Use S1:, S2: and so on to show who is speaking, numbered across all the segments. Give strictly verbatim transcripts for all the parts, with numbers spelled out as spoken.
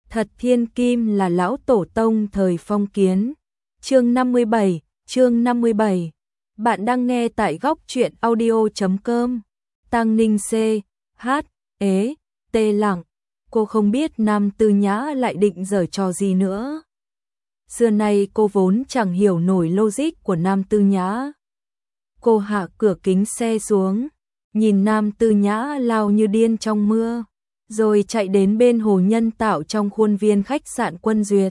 S1: Thật thiên kim là lão tổ tông thời phong kiến. Chương năm mươi bảy, chương năm mươi bảy. Bạn đang nghe tại góc truyện audio chấm com. Tăng Ninh C, H, ế, tê lặng. Cô không biết Nam Tư Nhã lại định giở trò gì nữa. Xưa nay cô vốn chẳng hiểu nổi logic của Nam Tư Nhã. Cô hạ cửa kính xe xuống, nhìn Nam Tư Nhã lao như điên trong mưa, rồi chạy đến bên hồ nhân tạo trong khuôn viên khách sạn Quân Duyệt.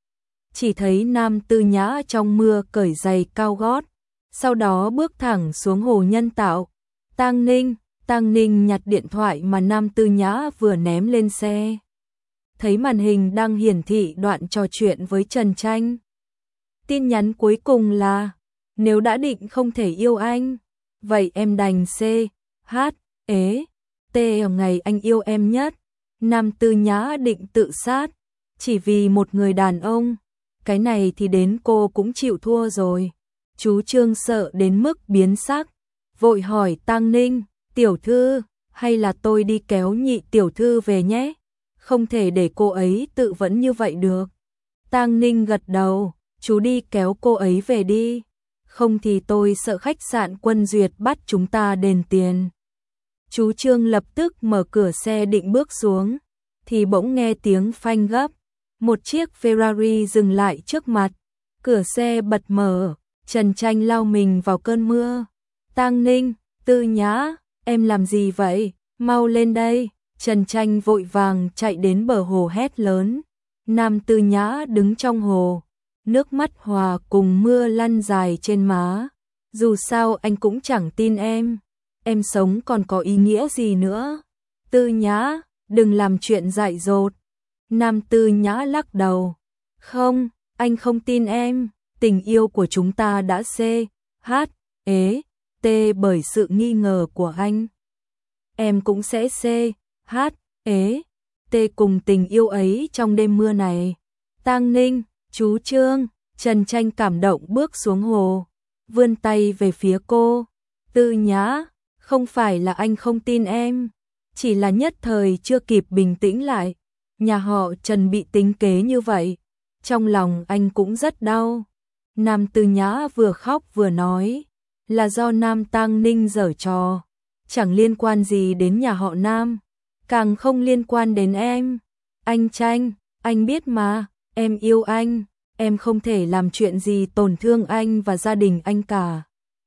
S1: Chỉ thấy Nam Tư Nhã trong mưa cởi giày cao gót, sau đó bước thẳng xuống hồ nhân tạo. Tang Ninh, Tang Ninh nhặt điện thoại mà Nam Tư Nhã vừa ném lên xe. Thấy màn hình đang hiển thị đoạn trò chuyện với Trần Tranh. Tin nhắn cuối cùng là: nếu đã định không thể yêu anh, vậy em đành C, H, ế, T ngày anh yêu em nhất. Nam Tư Nhã định tự sát, chỉ vì một người đàn ông. Cái này thì đến cô cũng chịu thua rồi. Chú Trương sợ đến mức biến sắc, vội hỏi Tang Ninh: tiểu thư, hay là tôi đi kéo nhị tiểu thư về nhé? Không thể để cô ấy tự vẫn như vậy được. Tang Ninh gật đầu: chú đi kéo cô ấy về đi. Không thì tôi sợ khách sạn Quân Duyệt bắt chúng ta đền tiền. Chú Trương lập tức mở cửa xe định bước xuống, thì bỗng nghe tiếng phanh gấp. Một chiếc Ferrari dừng lại trước mặt, cửa xe bật mở, Trần Tranh lao mình vào cơn mưa. Tang Ninh, Tư Nhã, em làm gì vậy? Mau lên đây. Trần Tranh vội vàng chạy đến bờ hồ hét lớn. Nam Tư Nhã đứng trong hồ, nước mắt hòa cùng mưa lăn dài trên má. Dù sao anh cũng chẳng tin em, em sống còn có ý nghĩa gì nữa. Tư Nhã, đừng làm chuyện dại dột. Nam Tư Nhã lắc đầu. Không, anh không tin em, tình yêu của chúng ta đã C, H, ế, T bởi sự nghi ngờ của anh. Em cũng sẽ C, H, ế, T cùng tình yêu ấy trong đêm mưa này. Tang Ninh, chú Trương. Trần Tranh cảm động bước xuống hồ, vươn tay về phía cô. Tư Nhã, không phải là anh không tin em, chỉ là nhất thời chưa kịp bình tĩnh lại. Nhà họ Trần bị tính kế như vậy, trong lòng anh cũng rất đau. Nam Tư Nhã vừa khóc vừa nói, là do Nam Tang Ninh giở trò, chẳng liên quan gì đến nhà họ Nam, càng không liên quan đến em. Anh Tranh, anh biết mà, em yêu anh, em không thể làm chuyện gì tổn thương anh và gia đình anh cả.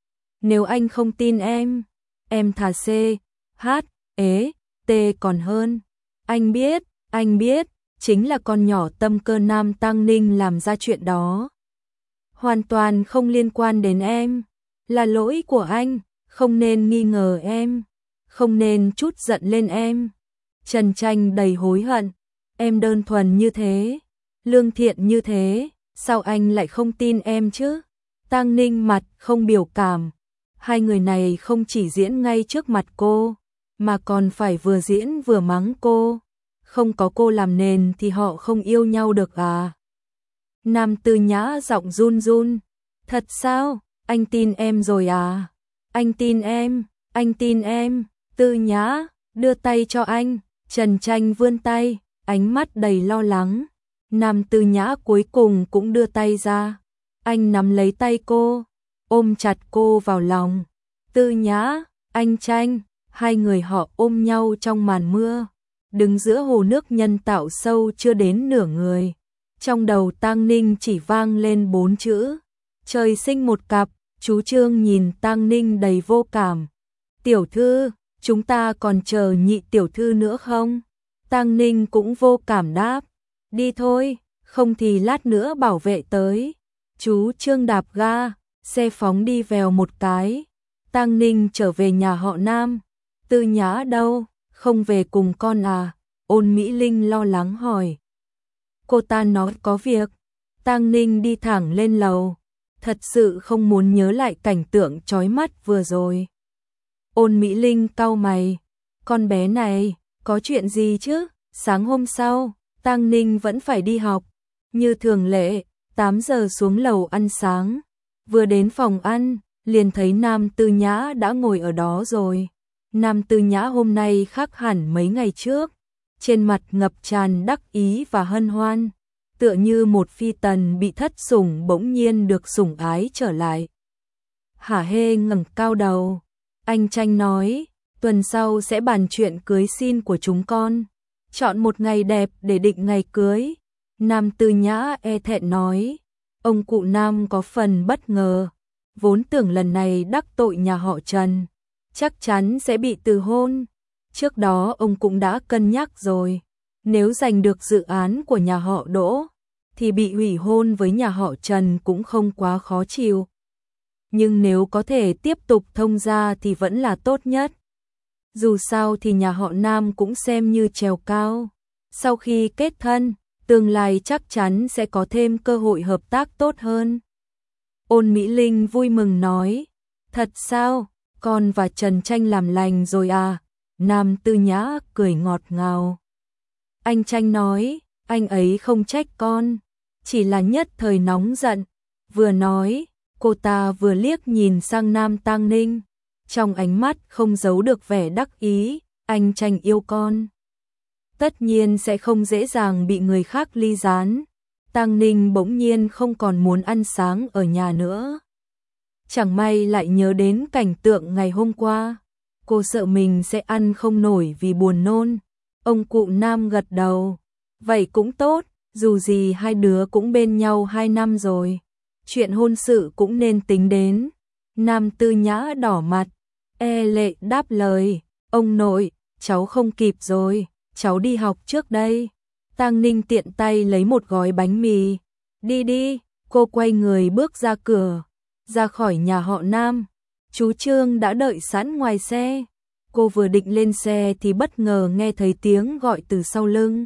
S1: Nếu anh không tin em, em thà C, H, ế, T còn hơn. Anh biết, anh biết, chính là con nhỏ tâm cơ Nam Tang Ninh làm ra chuyện đó. Hoàn toàn không liên quan đến em, là lỗi của anh, không nên nghi ngờ em, không nên trút giận lên em. Trần Tranh đầy hối hận, em đơn thuần như thế, lương thiện như thế, sao anh lại không tin em chứ? Tang Ninh mặt không biểu cảm, hai người này không chỉ diễn ngay trước mặt cô, mà còn phải vừa diễn vừa mắng cô. Không có cô làm nền thì họ không yêu nhau được à? Nam Tư Nhã giọng run run. Thật sao? Anh tin em rồi à? Anh tin em, anh tin em. Tư Nhã, đưa tay cho anh. Trần Tranh vươn tay, ánh mắt đầy lo lắng. Nam Tư Nhã cuối cùng cũng đưa tay ra. Anh nắm lấy tay cô, ôm chặt cô vào lòng. Tư Nhã, anh Tranh, hai người họ ôm nhau trong màn mưa, đứng giữa hồ nước nhân tạo sâu chưa đến nửa người. Trong đầu Tang Ninh chỉ vang lên bốn chữ: trời sinh một cặp. Chú Trương nhìn Tang Ninh đầy vô cảm. Tiểu thư, chúng ta còn chờ nhị tiểu thư nữa không? Tang Ninh cũng vô cảm đáp. Đi thôi, không thì lát nữa bảo vệ tới. Chú Trương đạp ga, xe phóng đi vèo một cái. Tang Ninh trở về nhà họ Nam. Tư Nhã đâu? Không về cùng con à? Ôn Mỹ Linh lo lắng hỏi. Cô ta nói có việc. Tang Ninh đi thẳng lên lầu, thật sự không muốn nhớ lại cảnh tượng chói mắt vừa rồi. Ôn Mỹ Linh cau mày. Con bé này, có chuyện gì chứ? Sáng hôm sau, Tang Ninh vẫn phải đi học. Như thường lệ, tám giờ xuống lầu ăn sáng. Vừa đến phòng ăn, liền thấy Nam Tư Nhã đã ngồi ở đó rồi. Nam Tư Nhã hôm nay khác hẳn mấy ngày trước. trên mặt ngập tràn đắc ý và hân hoan, tựa như một phi tần bị thất sủng bỗng nhiên được sủng ái trở lại. Hả Hê ngẩng cao đầu, anh Tranh nói, tuần sau sẽ bàn chuyện cưới xin của chúng con, chọn một ngày đẹp để định ngày cưới. Nam Tư Nhã e thẹn nói, ông cụ Nam có phần bất ngờ, vốn tưởng lần này đắc tội nhà họ Trần, chắc chắn sẽ bị từ hôn. Trước đó ông cũng đã cân nhắc rồi, nếu giành được dự án của nhà họ Đỗ, thì bị hủy hôn với nhà họ Trần cũng không quá khó chịu. Nhưng nếu có thể tiếp tục thông gia thì vẫn là tốt nhất. Dù sao thì nhà họ Nam cũng xem như trèo cao. Sau khi kết thân, tương lai chắc chắn sẽ có thêm cơ hội hợp tác tốt hơn. Ôn Mỹ Linh vui mừng nói, thật sao, con và Trần Tranh làm lành rồi à? Nam Tư Nhã cười ngọt ngào. Anh Tranh nói, anh ấy không trách con, chỉ là nhất thời nóng giận. Vừa nói, cô ta vừa liếc nhìn sang Nam Tang Ninh, trong ánh mắt không giấu được vẻ đắc ý, anh Tranh yêu con, tất nhiên sẽ không dễ dàng bị người khác ly gián. Tang Ninh bỗng nhiên không còn muốn ăn sáng ở nhà nữa. Chẳng may lại nhớ đến cảnh tượng ngày hôm qua, cô sợ mình sẽ ăn không nổi vì buồn nôn. Ông cụ Nam gật đầu, vậy cũng tốt, dù gì hai đứa cũng bên nhau hai năm rồi, chuyện hôn sự cũng nên tính đến. Nam Tư Nhã đỏ mặt, e lệ đáp lời, ông nội, cháu không kịp rồi, cháu đi học trước đây. Tang Ninh tiện tay lấy một gói bánh mì, đi đi, cô quay người bước ra cửa, ra khỏi nhà họ Nam. Chú Trương đã đợi sẵn ngoài xe, cô vừa định lên xe thì bất ngờ nghe thấy tiếng gọi từ sau lưng.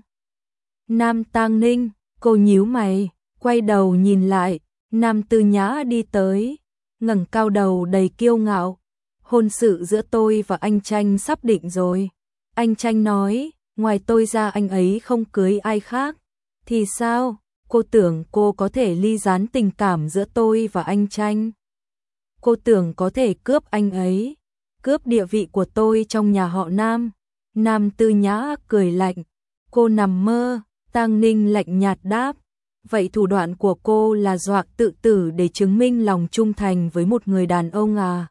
S1: Nam Tang Ninh, cô nhíu mày, quay đầu nhìn lại, Nam Tư Nhã đi tới, ngẩng cao đầu đầy kiêu ngạo, hôn sự giữa tôi và anh Tranh sắp định rồi. Anh Tranh nói, ngoài tôi ra anh ấy không cưới ai khác. Thì sao, cô tưởng cô có thể ly gián tình cảm giữa tôi và anh Tranh? Cô tưởng có thể cướp anh ấy, cướp địa vị của tôi trong nhà họ Nam? Nam Tư Nhã cười lạnh, cô nằm mơ. Tang Ninh lạnh nhạt đáp, vậy thủ đoạn của cô là dọa tự tử để chứng minh lòng trung thành với một người đàn ông à?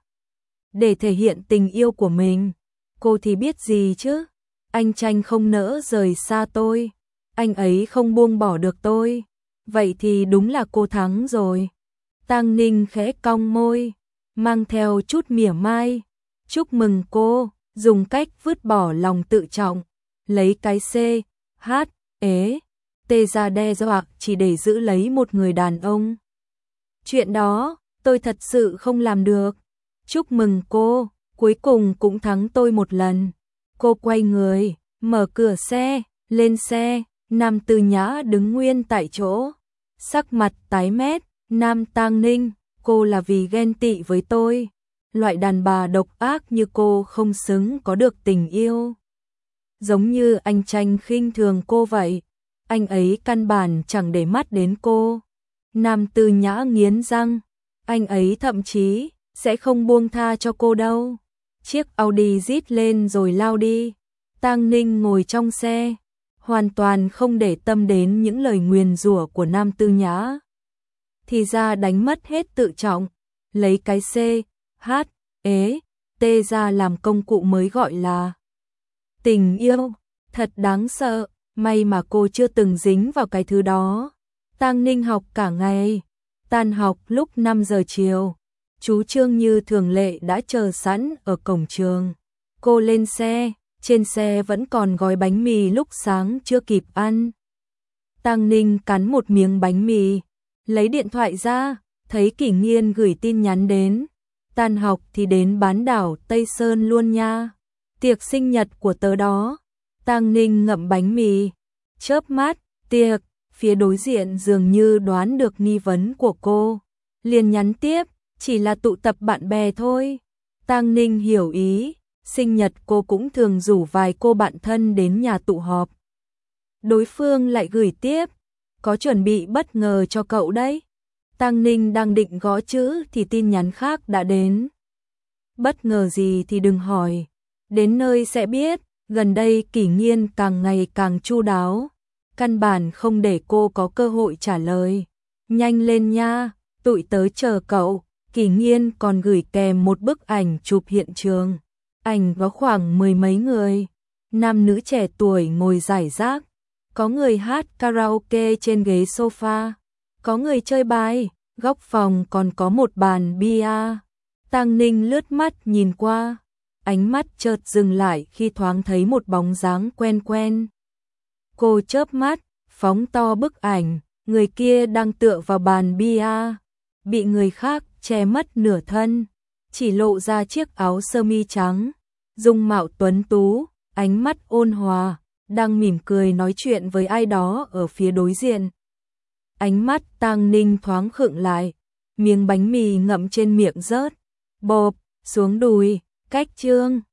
S1: Để thể hiện tình yêu của mình, cô thì biết gì chứ? Anh Tranh không nỡ rời xa tôi, anh ấy không buông bỏ được tôi, vậy thì đúng là cô thắng rồi. Tang Ninh khẽ cong môi, mang theo chút mỉa mai, chúc mừng cô, dùng cách vứt bỏ lòng tự trọng, lấy cái C, H, ế, tê ra đe dọa chỉ để giữ lấy một người đàn ông. Chuyện đó, tôi thật sự không làm được. Chúc mừng cô, cuối cùng cũng thắng tôi một lần. Cô quay người, mở cửa xe, lên xe. Nam Tư Nhã đứng nguyên tại chỗ, sắc mặt tái mét. Nam Tang Ninh, cô là vì ghen tị với tôi. Loại đàn bà độc ác như cô không xứng có được tình yêu. Giống như anh Tranh khinh thường cô vậy, anh ấy căn bản chẳng để mắt đến cô. Nam Tư Nhã nghiến răng, anh ấy thậm chí sẽ không buông tha cho cô đâu. Chiếc Audi rít lên rồi lao đi. Tang Ninh ngồi trong xe, hoàn toàn không để tâm đến những lời nguyền rủa của Nam Tư Nhã. Thì ra đánh mất hết tự trọng, lấy cái C, H, ế, T ra làm công cụ mới gọi là tình yêu. Thật đáng sợ, may mà cô chưa từng dính vào cái thứ đó. Tang Ninh học cả ngày, tan học lúc năm giờ chiều. Chú Trương như thường lệ đã chờ sẵn ở cổng trường. Cô lên xe, trên xe vẫn còn gói bánh mì lúc sáng chưa kịp ăn. Tang Ninh cắn một miếng bánh mì, lấy điện thoại ra, thấy Kỷ Nghiên gửi tin nhắn đến. Tan học thì đến bán đảo Tây Sơn luôn nha. Tiệc sinh nhật của tớ đó. Tang Ninh ngậm bánh mì, chớp mắt, tiệc, phía đối diện dường như đoán được nghi vấn của cô, liền nhắn tiếp, chỉ là tụ tập bạn bè thôi. Tang Ninh hiểu ý, sinh nhật cô cũng thường rủ vài cô bạn thân đến nhà tụ họp. Đối phương lại gửi tiếp, có chuẩn bị bất ngờ cho cậu đấy. Tang Ninh đang định gõ chữ thì tin nhắn khác đã đến. Bất ngờ gì thì đừng hỏi, đến nơi sẽ biết, Gần đây Kỷ Nghiên càng ngày càng chu đáo, căn bản không để cô có cơ hội trả lời. Nhanh lên nha, tụi tớ chờ cậu. Kỷ Nghiên còn gửi kèm một bức ảnh chụp hiện trường. Ảnh có khoảng mười mấy người, nam nữ trẻ tuổi ngồi rải rác. Có người hát karaoke trên ghế sofa, có người chơi bài, góc phòng còn có một bàn bia. Tang Ninh lướt mắt nhìn qua, ánh mắt chợt dừng lại khi thoáng thấy một bóng dáng quen quen. Cô chớp mắt, phóng to bức ảnh, người kia đang tựa vào bàn bia, bị người khác che mất nửa thân, chỉ lộ ra chiếc áo sơ mi trắng, dung mạo tuấn tú, ánh mắt ôn hòa, đang mỉm cười nói chuyện với ai đó ở phía đối diện. Ánh mắt Tang Ninh thoáng khựng lại, miếng bánh mì ngậm trên miệng rớt, bộp, xuống đùi, cách chương.